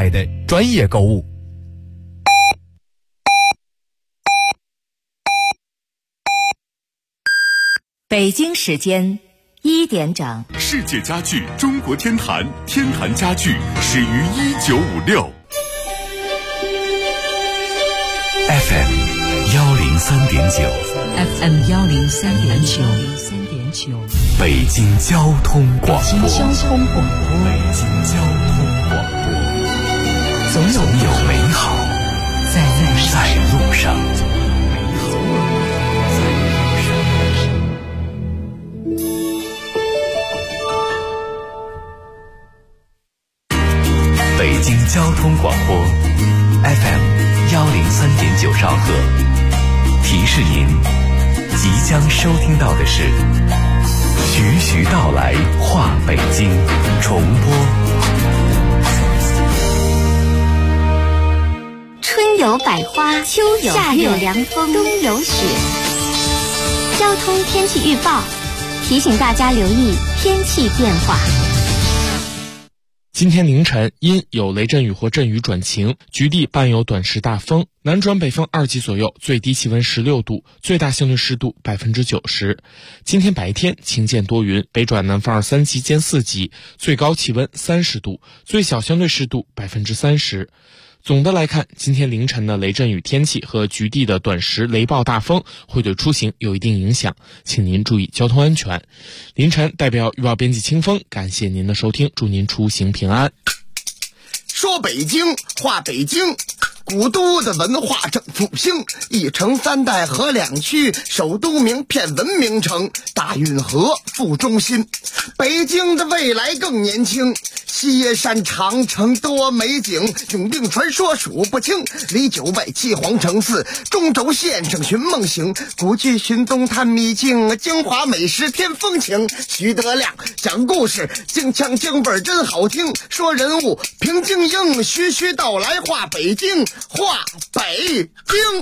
来的专业购物。 北京时间1点整， 世界家具中国天坛，天坛家具始于1956。 FM 103.9 FM 103.9， 北京交通广播。 北京交通广播，总有美好在路上。北京交通广播 FM 103.9兆赫，提示您即将收听到的是徐徐道来话北京重播。 春有百花，秋有夏有凉风，冬有雪。交通天气预报提醒大家留意天气变化。 今天凌晨因有雷阵雨或阵雨转晴，局地伴有短时大风，南转北风2级左右，最低气温16度，最大相对湿度90%。今天白天晴间多云，北转南风2、3级兼4级，最高气温30度，最小相对湿度30%。总的来看，今天凌晨的雷阵雨天气和局地的短时雷暴大风会对出行有一定影响，请您注意交通安全。凌晨代表预报编辑清风，感谢您的收听，祝您出行平安。 说北京话北京，古都的文化正复兴，一城三代合两区，首都名片文明城，大运河副中心。北京的未来更年轻，西山长城多美景，永定传说数不清，离九外七皇城寺，中轴线上寻梦行，古剧寻东探秘境，京华美食添风情。徐德亮讲故事，京腔京味真好听，说人物平静应，徐徐道来话北京，话北京。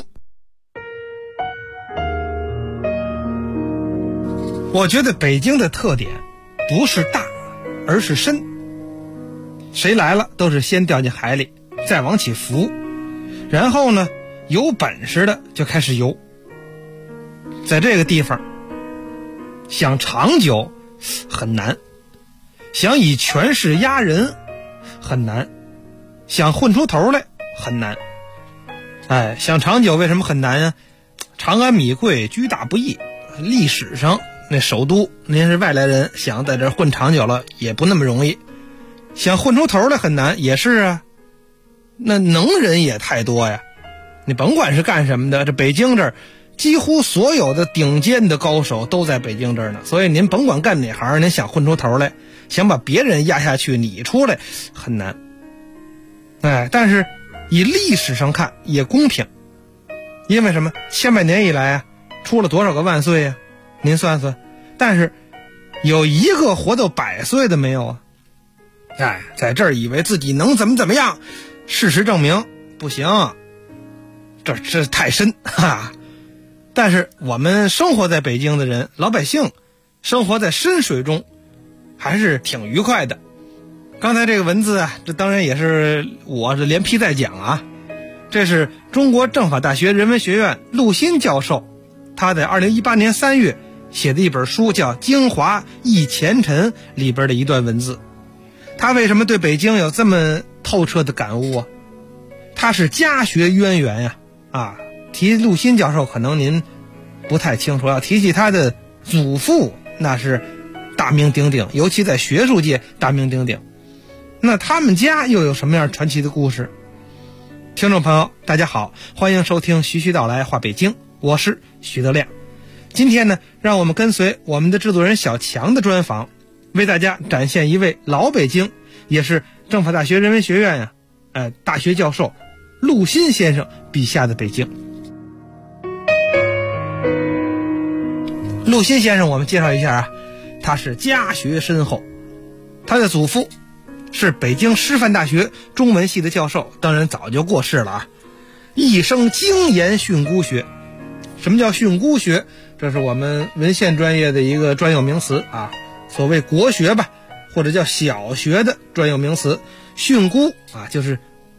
我觉得北京的特点不是大，而是深。谁来了都是先掉进海里，再往起浮，然后呢，有本事的就开始游。在这个地方，想长久很难，想以权势压人很难，想混出头来很难。想长久为什么很难呀？长安米贵，居大不易。历史上那首都，您是外来人，想在这混长久了也不那么容易。想混出头来很难，也是啊。那能人也太多呀，你甭管是干什么的，这北京这儿几乎所有的顶尖的高手都在北京这儿呢。所以您甭管干哪行，您想混出头来，想把别人压下去，你出来很难。但是以历史上看也公平，因为什么？千百年以来啊，出了多少个万岁呀？您算算。但是有一个活到100岁的没有啊？在这儿以为自己能怎么样，事实证明不行，这太深哈。但是我们生活在北京的人，老百姓生活在深水中，还是挺愉快的。刚才这个文字啊，这当然也是我是连批在讲啊。这是中国政法大学人文学院陆新教授，他在2018年3月写的一本书叫《京华忆前尘》里边的一段文字。他为什么对北京有这么透彻的感悟啊？他是家学渊源呀。提陆新教授可能您不太清楚，要提起他的祖父，那是大名鼎鼎，尤其在学术界大名鼎鼎。那他们家又有什么样传奇的故事？听众朋友大家好，欢迎收听徐徐道来话北京，我是徐德亮。今天呢，让我们跟随我们的制作人小强的专访，为大家展现一位老北京，也是政法大学人文学院大学教授陆新先生笔下的北京。陆新先生我们介绍一下啊，他是家学深厚，他的祖父是北京师范大学中文系的教授，当然早就过世了啊。一生精研训诂学。什么叫训诂学？这是我们文献专业的一个专有名词啊，所谓国学吧，或者叫小学的专有名词。训诂就是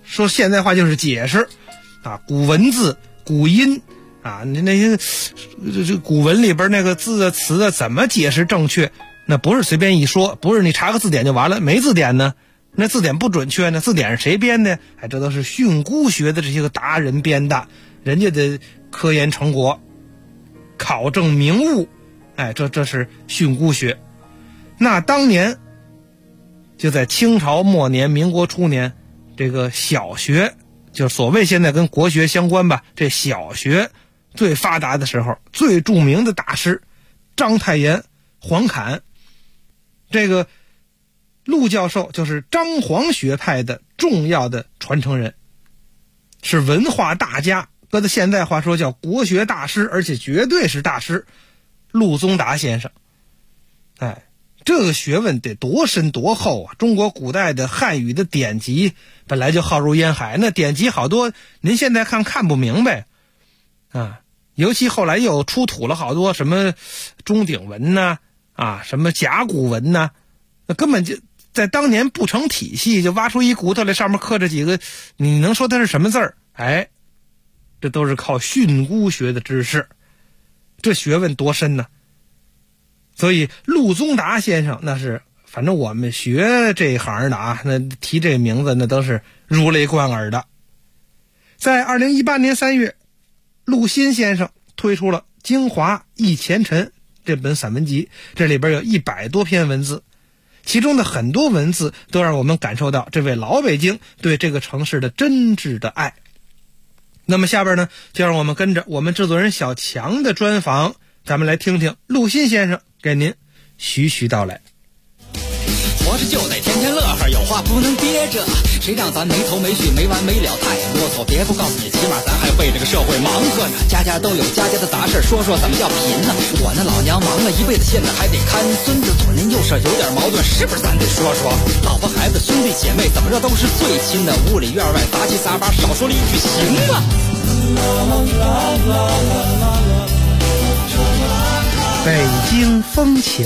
说现代化就是解释啊，古文字、古音啊，那些这古文里边那个字啊、词啊怎么解释正确？那不是随便一说，不是你查个字典就完了，没字典呢，那字典不准确呢，字典是谁编的？哎，这都是训诂学的这些个达人编的，人家的科研成果，考证名物，哎，这是训诂学。那当年就在清朝末年、民国初年，这个小学，就所谓现在跟国学相关吧，这小学最发达的时候，最著名的大师章太炎、黄侃，这个陆教授就是张黄学派的重要的传承人，是文化大家，搁在现代话说叫国学大师，而且绝对是大师，陆宗达先生。哎，这个学问得多深多厚啊！中国古代的汉语的典籍本来就浩如烟海，那典籍好多您现在看不明白啊，尤其后来又出土了好多什么钟鼎文呐，啊，什么甲骨文呐，那根本就在当年不成体系，就挖出一骨头来，上面刻着几个，你能说它是什么字儿？哎，这都是靠训诂学的知识，这学问多深呢？所以陆宗达先生那是，反正我们学这一行的啊，那提这名字那都是如雷贯耳的。在2018年3月，陆心先生推出了《京华忆前尘》这本散文集，这里边有100多篇文字，其中的很多文字都让我们感受到这位老北京对这个城市的真挚的爱。那么下边呢，就让我们跟着我们制作人小强的专访，咱们来听听陆心先生给您徐徐道来。 活着就得天天乐呵，有话不能憋着，谁让咱没头没绪没完没了太啰嗦，别不告诉你，起码咱还为这个社会忙活呢。家家都有家家的杂事，说说怎么叫贫呢？我那老娘忙了一辈子，现在还得看孙子，左邻右舍有点矛盾，是不是咱得说说？老婆孩子兄弟姐妹怎么着都是最亲的，屋里院外杂七杂八，少说了一句行吗？ 北京风情。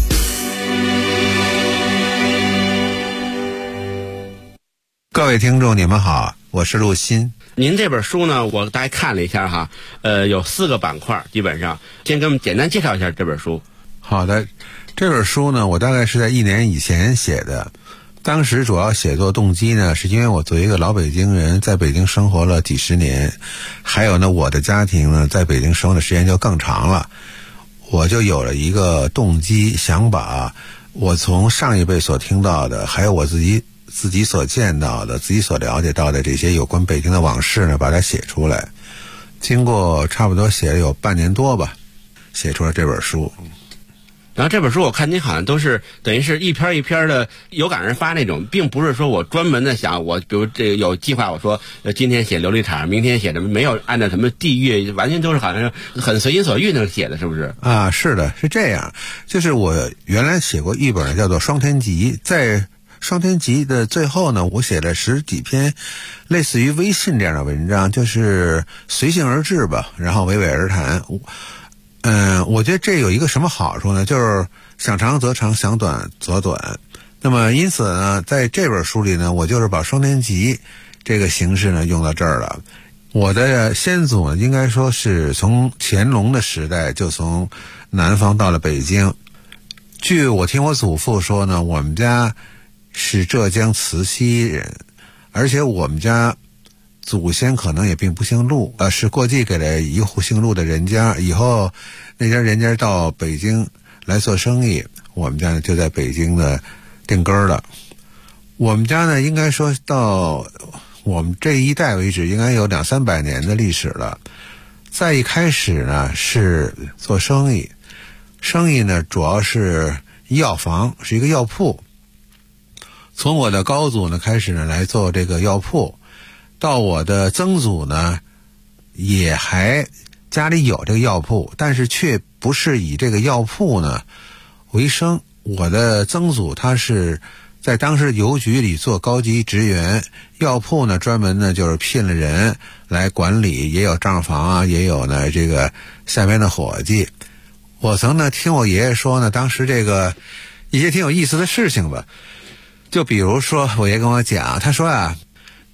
各位听众你们好，我是陆心。 您这本书呢，我大概看了一下哈，有4个板块，基本上先给我们简单介绍一下这本书。 好的，这本书呢，我大概是在1年以前写的。当时主要写作动机呢，是因为我作为一个老北京人，在北京生活了几十年，还有呢，我的家庭呢，在北京生活的时间就更长了，我就有了一个动机，想把我从上一辈所听到的，还有我自己所见到的、自己所了解到的这些有关北京的往事呢，把它写出来。经过差不多写了有半年多吧，写出了这本书。 然后这本书我看您好像都是等于是一篇一篇的有感而发那种，并不是说我专门的想我比如这个有计划，我说今天写琉璃厂，明天写什么，没有按照什么地域，完全都是好像很随心所欲那写的，是不是？ 啊，是的，是这样。就是我原来写过一本叫做《双天集》，在双天集的最后呢，我写了10几篇类似于微信这样的文章，就是随性而至吧，然后娓娓而谈。我觉得这有一个什么好处呢？就是想长则长，想短则短。那么因此呢，在这本书里呢，我就是把双天集这个形式呢用到这儿了。我的先祖呢，应该说是从乾隆的时代就从南方到了北京。据我听我祖父说呢，我们家是浙江慈溪人，而且我们家祖先可能也并不姓陆，是过继给了一户姓陆的人家，以后那家人家到北京来做生意，我们家呢就在北京的定根了。我们家呢应该说到我们这一代为止应该有200-300年的历史了。在一开始呢是做生意，生意呢主要是药房，是一个药铺。从我的高祖呢开始呢来做这个药铺，到我的曾祖呢也还家里有这个药铺，但是却不是以这个药铺呢为生。我的曾祖他是在当时邮局里做高级职员，药铺呢专门呢就是聘了人来管理，也有账房啊，也有呢这个下边的伙计。我曾呢听我爷爷说呢，当时这个一些挺有意思的事情吧，就比如说我爷跟我讲，他说啊，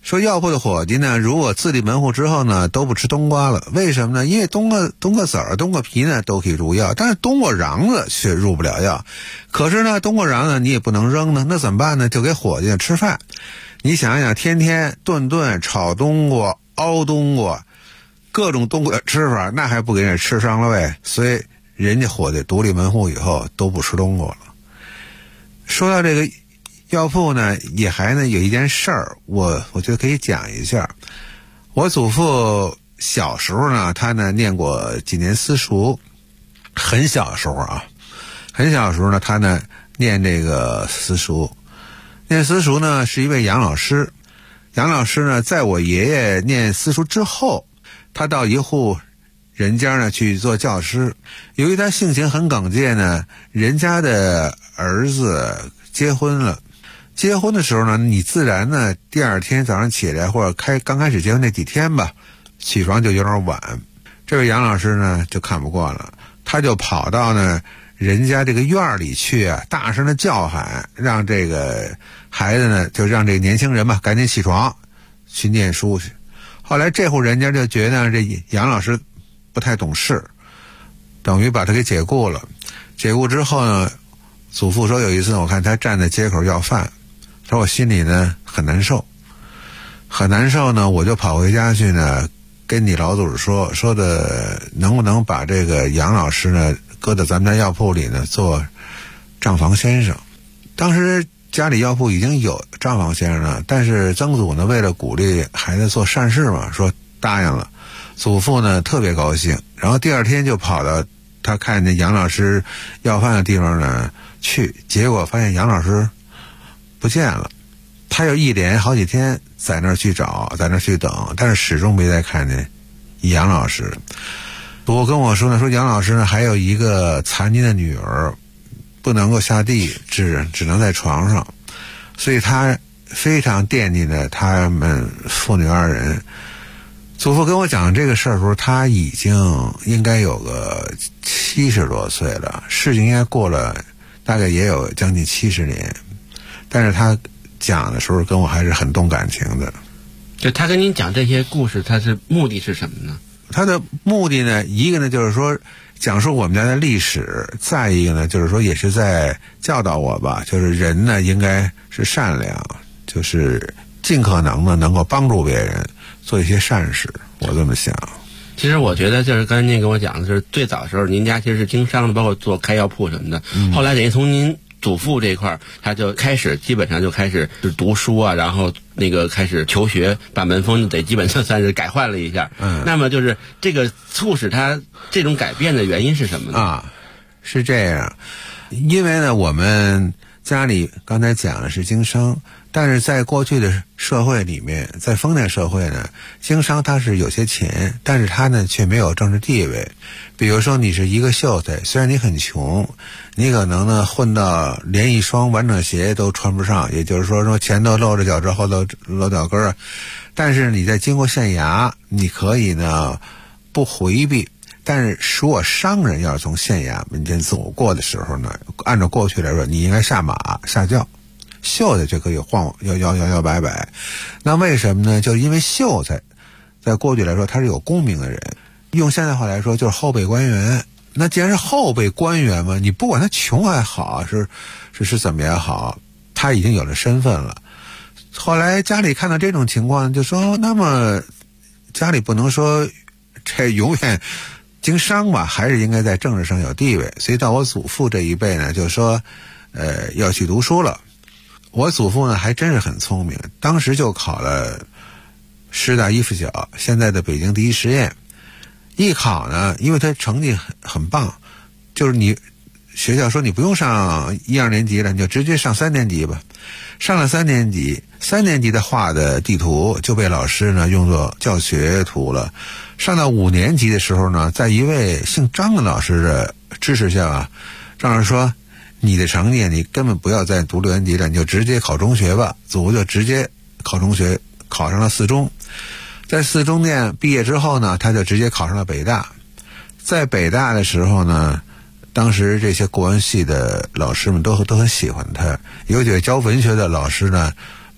说药铺的伙计呢，如果自立门户之后呢，都不吃冬瓜了。为什么呢？因为冬瓜籽儿、冬瓜皮呢都可以入药，但是冬瓜瓤子却入不了药。可是呢，冬瓜瓤子你也不能扔呢，那怎么办呢？就给伙计吃饭。你想想，天天顿炒冬瓜、熬冬瓜，各种冬瓜的吃法，那还不给人吃伤了喂？所以人家伙计独立门户以后都不吃冬瓜了。说到这个药铺呢，也还呢有一件事儿，我觉得可以讲一下。我祖父小时候呢，他呢念过几年私塾，很小的时候呢，他呢念这个私塾。念私塾呢是一位杨老师，杨老师呢在我爷爷念私塾之后，他到一户人家呢去做教师。由于他性情很耿介呢，人家的儿子结婚了。结婚的时候呢，你自然呢第二天早上起来，或者刚开始结婚那几天吧，起床就有点晚。这位杨老师呢就看不惯了，他就跑到呢人家这个院里去啊，大声的叫喊，让这个孩子呢，就让这个年轻人嘛赶紧起床去念书去。后来这户人家就觉得这杨老师不太懂事，等于把他给解雇了。解雇之后呢，祖父说有一次我看他站在街口要饭，说我心里呢很难受呢，我就跑回家去呢，跟你老祖说的能不能把这个杨老师呢搁到咱们家药铺里呢做账房先生。当时家里药铺已经有账房先生了，但是曾祖呢为了鼓励孩子做善事嘛，说答应了。祖父呢特别高兴，然后第二天就跑到他看见杨老师要饭的地方呢去，结果发现杨老师不见了。他又一连好几天在那儿去找，在那儿去等，但是始终没再看见杨老师。我跟我说呢，说杨老师呢还有一个残疾的女儿，不能够下地，只能在床上，所以他非常惦记着他们父女二人。祖父跟我讲这个事儿的时候，他已经应该有个70多岁了，事情应该过了大概也有将近70年，但是他讲的时候跟我还是很动感情的。 就他跟您讲这些故事，他是目的是什么呢？ 他的目的呢，一个呢就是说讲述我们家的历史，再一个呢就是说也是在教导我吧，就是人呢应该是善良，就是尽可能的能够帮助别人，做一些善事，我这么想。 其实我觉得就是刚才您跟我讲的是最早的时候您家其实是经商的，包括做开药铺什么的，后来等于从您祖父这块他就开始基本上就开始读书啊，然后那个开始求学，把门风得基本上算是改换了一下。那么就是这个促使他这种改变的原因是什么呢？ 是这样，因为呢我们家里刚才讲的是经商，但是在过去的社会里面，在封建社会呢，经商它是有些钱，但是它呢却没有政治地位。比如说你是一个秀才，虽然你很穷，你可能呢混到连一双完整鞋都穿不上，也就是说前头露着脚趾，后头露脚跟儿，但是你在经过县衙，你可以呢不回避。但是如果商人要是从县衙门前走过的时候呢，按照过去来说，你应该下马下轿，秀才就可以摇摆摆。那为什么呢？就是因为秀才在过去来说他是有功名的人，用现代话来说就是后辈官员。那既然是后辈官员嘛，你不管他穷还好，是怎么也好，他已经有了身份了。后来家里看到这种情况，就说那么家里不能说这永远经商吧，还是应该在政治上有地位。所以到我祖父这一辈呢，就说要去读书了。我祖父呢还真是很聪明，当时就考了师大一附小，现在的北京第一实验。一考呢，因为他成绩很棒，就是你学校说你不用上1、2年级了，你就直接上3年级吧。上了3年级，3年级的画的地图就被老师呢用作教学图了。上到5年级的时候呢，在一位姓张的老师的支持下啊，张老师说你的成绩你根本不要再读6年级了，你就直接考中学吧。祖父就直接考中学，考上了4中。在4中念毕业之后呢，他就直接考上了北大。在北大的时候呢，当时这些国文系的老师们都很喜欢他，有几个教文学的老师呢，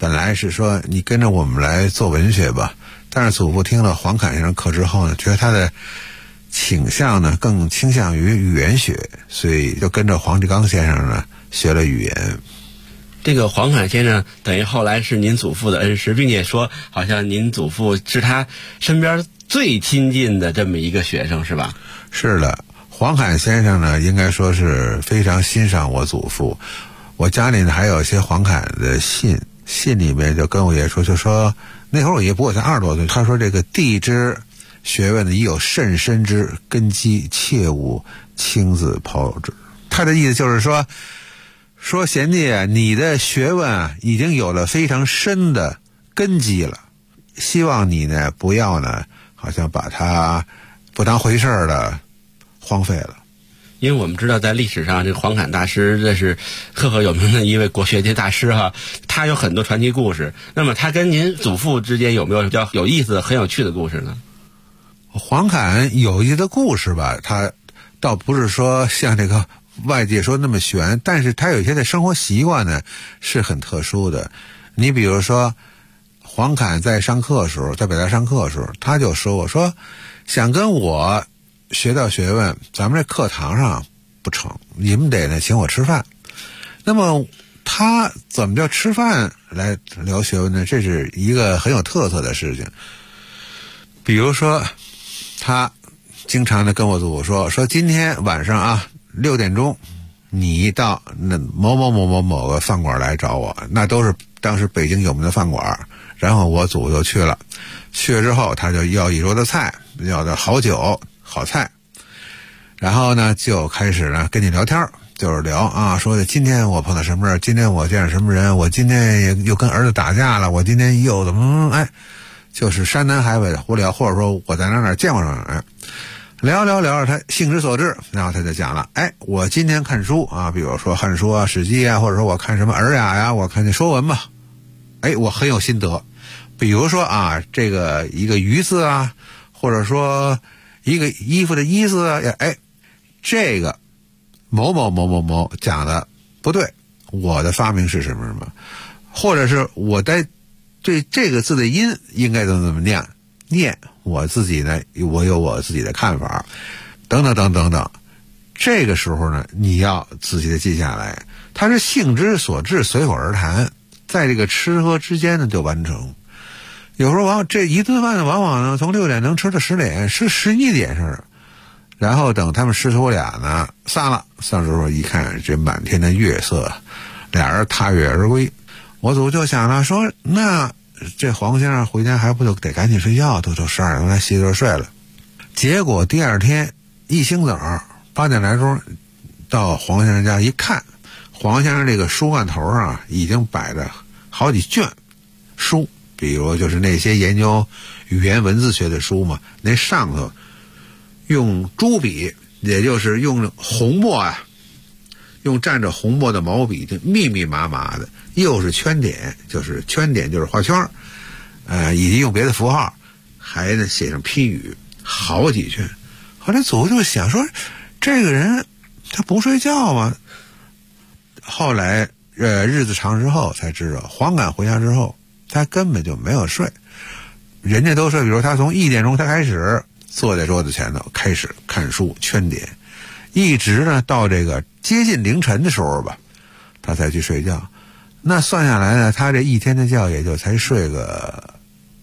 本来是说你跟着我们来做文学吧，但是祖父听了黄侃先生课之后呢，觉得他的倾向呢更倾向于语言学，所以就跟着黄继刚先生呢学了语言。 这个黄侃先生等于后来是您祖父的恩师，并且说好像您祖父是他身边最亲近的这么一个学生，是吧？ 是的，黄侃先生呢应该说是非常欣赏我祖父。我家里呢还有一些黄侃的信里面就跟我爷说，就说那会儿我爷不过才20多岁，他说这个地之学问呢已有甚深之根基，切勿轻自抛之。他的意思就是说贤弟啊，你的学问啊已经有了非常深的根基了，希望你呢不要呢好像把它不当回事的荒废了。 因为我们知道在历史上这个黄侃大师这是赫赫有名的一位国学界大师哈，他有很多传奇故事。那么他跟您祖父之间有没有比较有意思很有趣的故事呢？ 黄侃有意思的故事吧，他倒不是说像这个外界说那么玄，但是他有一些的生活习惯呢是很特殊的。你比如说黄侃在上课的时候，在北大上课的时候，他就说我说想跟我学到学问，咱们这课堂上不成，你们得呢请我吃饭。那么他怎么叫吃饭来聊学问呢？这是一个很有特色的事情。比如说他经常的跟我祖父说今天晚上啊6点钟你到那某个饭馆来找我，那都是当时北京有名的饭馆。然后我祖就去了之后他就要一桌的菜，要的好酒好菜，然后呢就开始呢跟你聊天，就是聊啊，说的今天我碰到什么事，今天我见着什么人，我今天又跟儿子打架了，我今天又怎么就是山南海北的胡聊，或者说我在哪见过什么聊着他兴之所至，然后他就讲了我今天看书啊，比如说汉书啊史记啊，或者说我看什么尔雅呀，我看那说文吧，我很有心得。比如说啊这个一个鱼字啊，或者说一个衣服的衣字啊，这个某讲的不对，我的发明是什么什么，或者是我在对这个字的音应该怎么念，我自己呢我有我自己的看法，等等。这个时候呢你要仔细的记下来，它是兴之所至，随口而谈，在这个吃喝之间呢就完成。有时候这一顿饭呢往往呢从6点能吃到10点，是11点似的。然后等他们师徒俩呢散之后一看这满天的月色，俩人踏月而归。我祖就想了说，那这黄先生回家还不就得赶紧睡觉，都12点来洗澡睡了。结果第二天一清早8点来钟到黄先生家一看，黄先生这个书案头上已经摆着好几卷书，比如就是那些研究语言文字学的书嘛，那上头用朱笔，也就是用红墨啊，用蘸着红墨的毛笔，就密密麻麻的，又是圈点，就是画圈，以及用别的符号，还呢写上批语，好几卷。后来祖就想说，这个人他不睡觉吗？后来日子长之后才知道，黄侃回家之后他根本就没有睡。人家都说，比如他从1点钟他开始坐在桌子前头开始看书圈点，一直呢到这个接近凌晨的时候吧，他才去睡觉。那算下来呢，他这一天的觉也就才睡个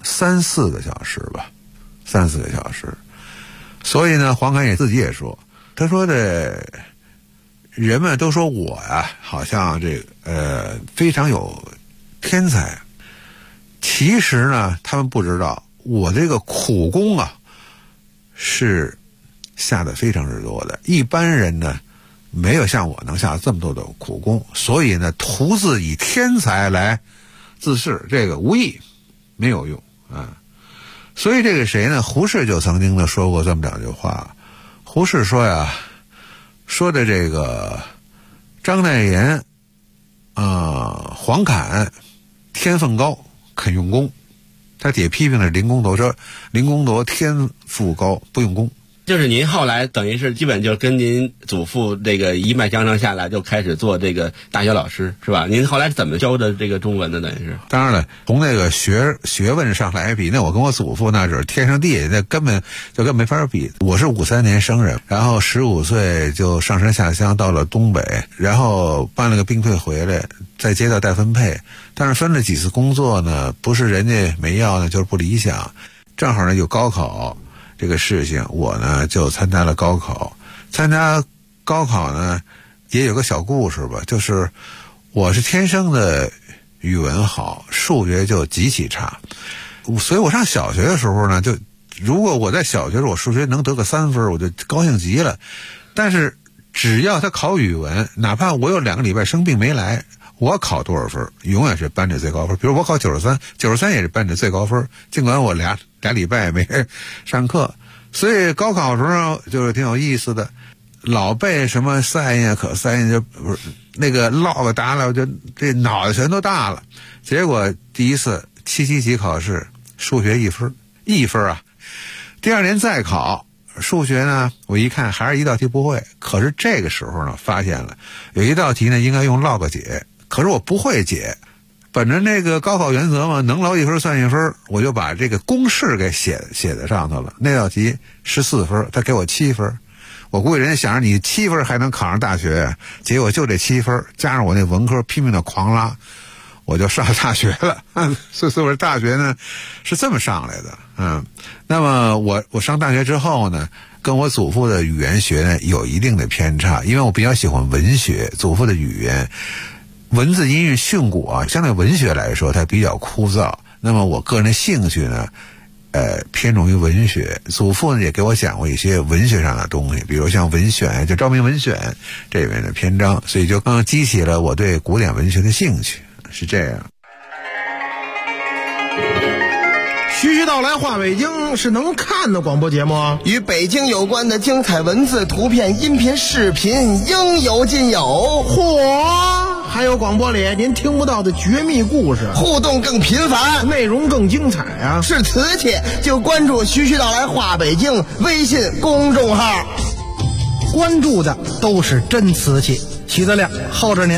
3-4个小时吧，3-4个小时。所以呢，黄侃自己也说，他说的人们都说我呀好像这个非常有天才，其实呢他们不知道我这个苦功啊是下的非常之多的，一般人呢没有像我能下这么多的苦功，所以呢徒自以天才来自恃，这个无益，没有用啊。所以这个谁呢，胡适就曾经的说过这么2句话。胡适说呀，说的这个章太炎黄侃天分高，肯用功。他也批评了林公铎，说林公铎天赋高不用功。 就是您后来等于是基本就跟您祖父这个一脉相承下来，就开始做这个大学老师是吧？您后来怎么教的这个中文的？等于是当然了，从那个学问上来比，那我跟我祖父那是天上地下，那根本没法比。我是53年生人，然后15岁就上山下乡到了东北，然后办了个兵退回来，在街道带分配，但是分了几次工作呢，不是人家没要呢，就是不理想。正好呢有高考这个事情，我呢就参加了高考。参加高考呢也有个小故事吧，就是我是天生的语文好，数学就极其差，所以我上小学的时候呢，就如果我在小学时候我数学能得个3分，我就高兴极了。但是只要他考语文，哪怕我有2个礼拜生病没来，我考多少分永远是班里最高分。比如我考93也是班里最高分，尽管我俩礼拜没上课。所以高考的时候就是挺有意思的，老背什么赛呀可赛呀，就不是那个落个答了，就这脑袋全都大了。结果第一次7级考试数学1分啊，第2年再考数学呢，我一看还是一道题不会。可是这个时候呢，发现了有一道题呢应该用 log 解，可是我不会解。本着那个高考原则嘛，能捞1分算1分，我就把这个公式给写在上头了。那道题14分，他给我7分。我估计人家想着你7分还能考上大学，结果就这7分，加上我那文科拼命的狂拉，我就上大学了。所以我大学呢是这么上来的。那么我上大学之后呢，跟我祖父的语言学呢有一定的偏差，因为我比较喜欢文学，祖父的语言文字音韵训诂啊，相对文学来说它比较枯燥。那么我个人的兴趣呢偏重于文学。祖父呢也给我讲过一些文学上的东西，比如像文选，就《昭明文选》这边的篇章，所以就更激起了我对古典文学的兴趣，是这样。 徐徐道来话北京是能看的广播节目， 与北京有关的精彩文字、图片、音频、视频应有尽有。 嚯！还有广播里您听不到的绝密故事， 互动更频繁， 内容更精彩啊！ 是瓷器就关注徐徐道来话北京微信公众号， 关注的都是真瓷器。徐德亮候着您。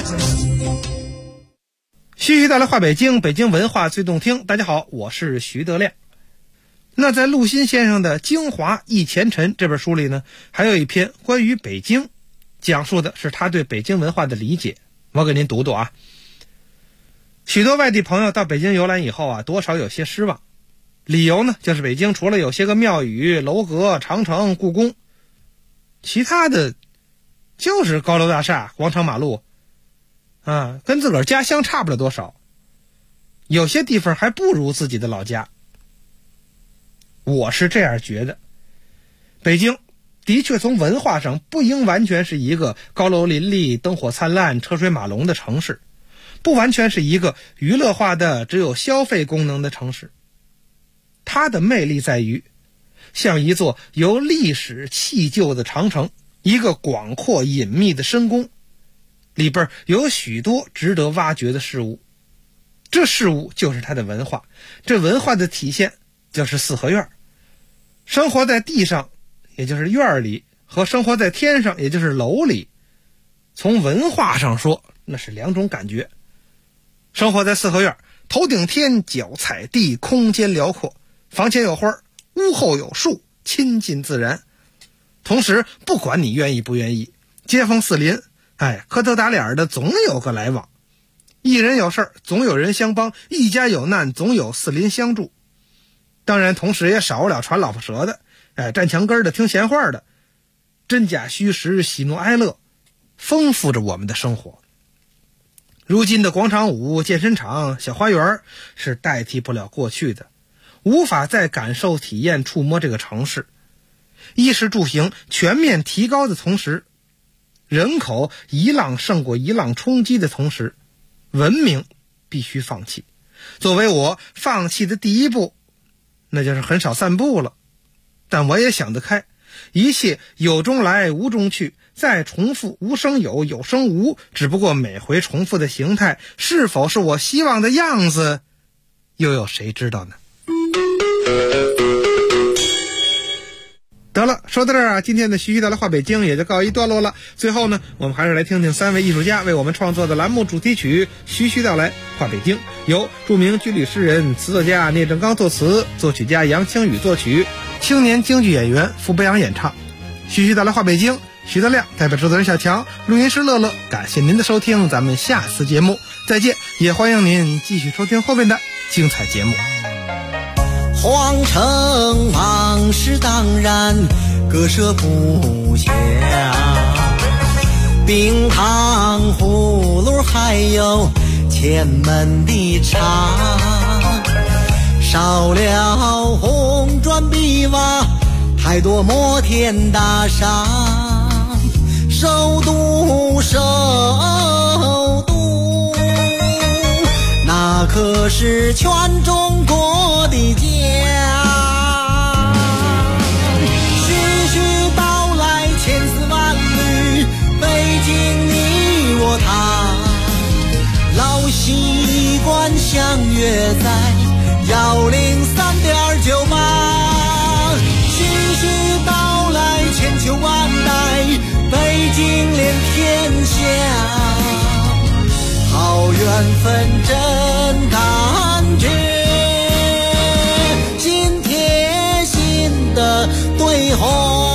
徐徐道来话北京，北京文化最动听。大家好，我是徐德亮。那在陆心先生的《京华忆前尘》这本书里呢，还有一篇关于北京，讲述的是他对北京文化的理解。我给您读读啊。许多外地朋友到北京游览以后啊，多少有些失望。理由呢，就是北京除了有些个庙宇、楼阁、长城、故宫，其他的就是高楼大厦、广场马路啊，跟自个儿家乡差不了多少。有些地方还不如自己的老家。我是这样觉得，北京的确从文化上不应完全是一个高楼林立、灯火灿烂、车水马龙的城市，不完全是一个娱乐化的只有消费功能的城市。它的魅力在于像一座由历史砌就的长城，一个广阔隐秘的深宫，里边有许多值得挖掘的事物。这事物就是它的文化，这文化的体现就是四合院。生活在地上也就是院里，和生活在天上也就是楼里，从文化上说那是两种感觉。生活在四合院，头顶天，脚踩地，空间辽阔，房前有花，屋后有树，亲近自然。同时不管你愿意不愿意，街坊四邻磕头打脸的总有个来往，一人有事总有人相帮，一家有难总有四邻相助。当然同时也少不了传老婆舌的，站墙根的，听闲话的，真假虚实，喜怒哀乐，丰富着我们的生活。如今的广场舞、健身场、小花园是代替不了过去的，无法再感受、体验、触摸这个城市。衣食住行全面提高的同时，人口一浪胜过一浪冲击的同时，文明必须放弃。作为我放弃的第一步，那就是很少散步了。但我也想得开，一切有中来无中去，再重复无生有，有生无，只不过每回重复的形态是否是我希望的样子，又有谁知道呢？得得了，说到这儿啊，今天的徐徐带来话北京也就告一段落了。最后呢，我们还是来听听3位艺术家为我们创作的栏目主题曲《徐徐带来话北京》，由著名军旅诗人、词作家聂政刚作词，作曲家杨清宇作曲，青年京剧演员傅北阳演唱。徐徐带来话北京，徐德亮代表制作人小强，录音师乐乐，感谢您的收听，咱们下次节目再见，也欢迎您继续收听后面的精彩节目。 皇城往事当然割舍不下，冰糖葫芦还有前门的茶，少了红砖碧瓦，太多摩天大厦，首都那可是全中国的家。徐徐道来千丝万缕，北京你我他，老习惯相约在103.98。徐徐道来千秋万代，北京连天下，好缘分真感觉，心贴心的对话。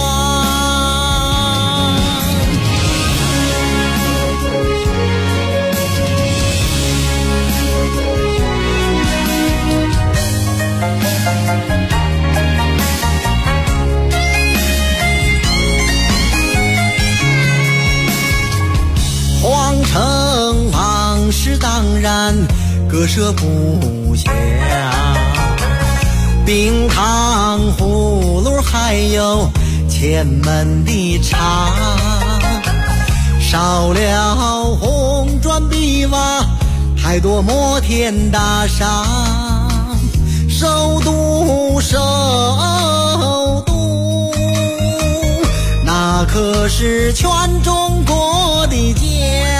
皇城往事当然割舍不下，冰糖葫芦还有前门的茶，少了红砖碧瓦，太多摩天大厦，首都那可是全中国的家。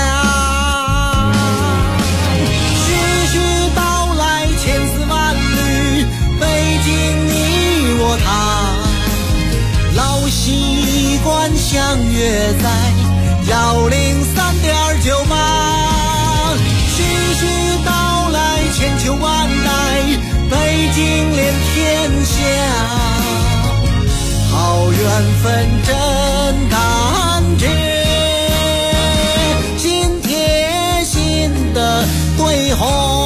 习惯相约在103.98，徐徐道来千秋万代，北京连天下，好缘分真感觉，心贴心的对话。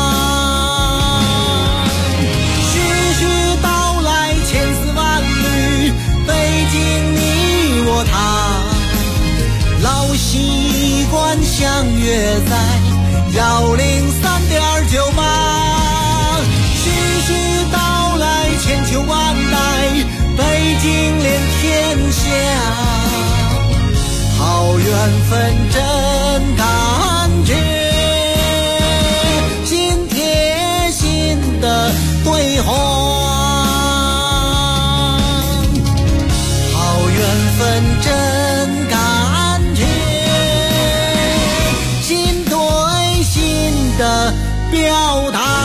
习惯相约在103.98，徐徐道来千秋万代，北京连天下，好缘分真感觉，心贴心的对话，好缘分真感觉，的表达。